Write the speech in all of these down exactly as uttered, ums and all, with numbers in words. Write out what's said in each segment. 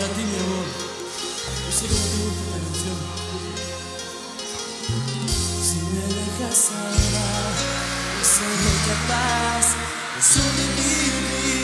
ti, mi amor. Yo sé cómo te gusta esta canción. Si me dejas ahora, no seré capaz de sobrevivir.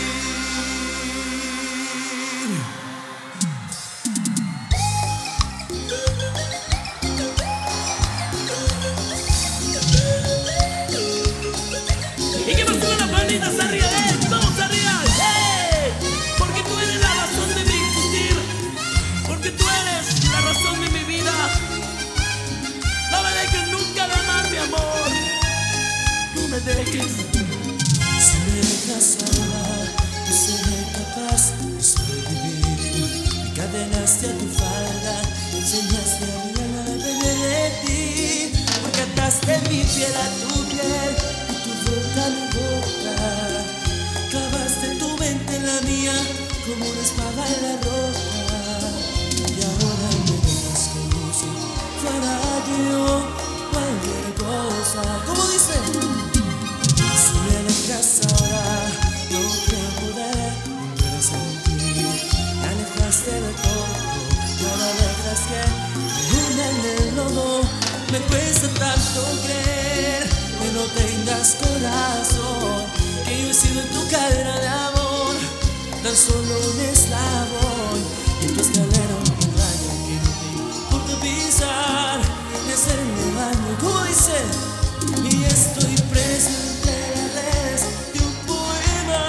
¿Y qué más con las manitas arriba? ¡Eh! ¡Vamos arriba! ¡Eh! Porque tú eres la razón de mi existir. Porque tú eres la razón de mi vida. No me dejes nunca de amar, mi amor. No me dejes. Si me dejas ahora, no seré capaz de sobrevivir. Me encadenaste a tu falda, enseñaste a mi alma a depender de ti. Porque ataste mi piel a tu piel, y tu boca a mi boca. Clavaste tu mente en la mía, como una espada en la roca. Y ahora me dejas como si fuera yo cualquier cosa. ¿Cómo dice? Si me dejas ahora, no creo poder volver a sentir. Me alejaste de todo, y ahora dejas que me hunda en el lodo. Me cuesta tanto creer que no tengas corazón, que yo he sido en tu cadena de amor tan solo un eslabón. Y en tu escalera un peldaño que no te importa pisar ni hacerme daño. ¿Cómo dice? Y estoy preso entre las redes de un poema.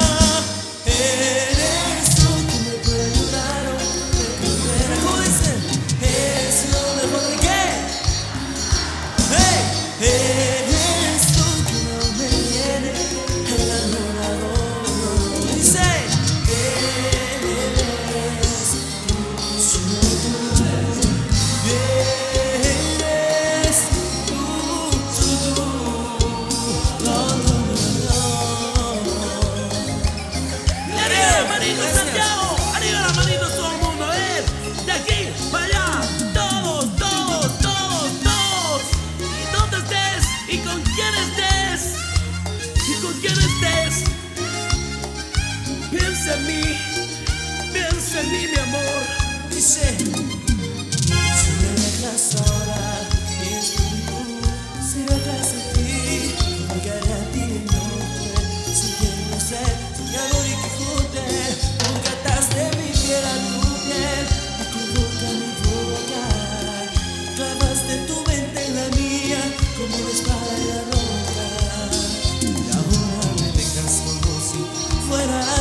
Eres tú que me puede ayudar o me condena. ¿Cómo dice? Es lo mejor de qué. Hey, eres tú que no me viene el adorador. Dice, eres tú, solo tú. Eres tú, solo tú. No, no, no, no. ¡Arriba las manitos, Santiago! ¡Arriba las manitos todo el mundo! ¡Eh! De aquí para allá. Todos, todos, todos, todos. Y donde estés y con quién estés. Y con quién estés. Piensa en mí. Piensa en mí, mi amor. Dice, si me dejas ahora, es tú, si me dejas a ti, llegaré a ti de noche, siguiendo ser soñador y Quijote. Nunca ataste mi piel a tu piel, y tu boca a mi boca. Clavaste tu mente en la mía, como una espada en la roca. Y ahora me dejas como si fuera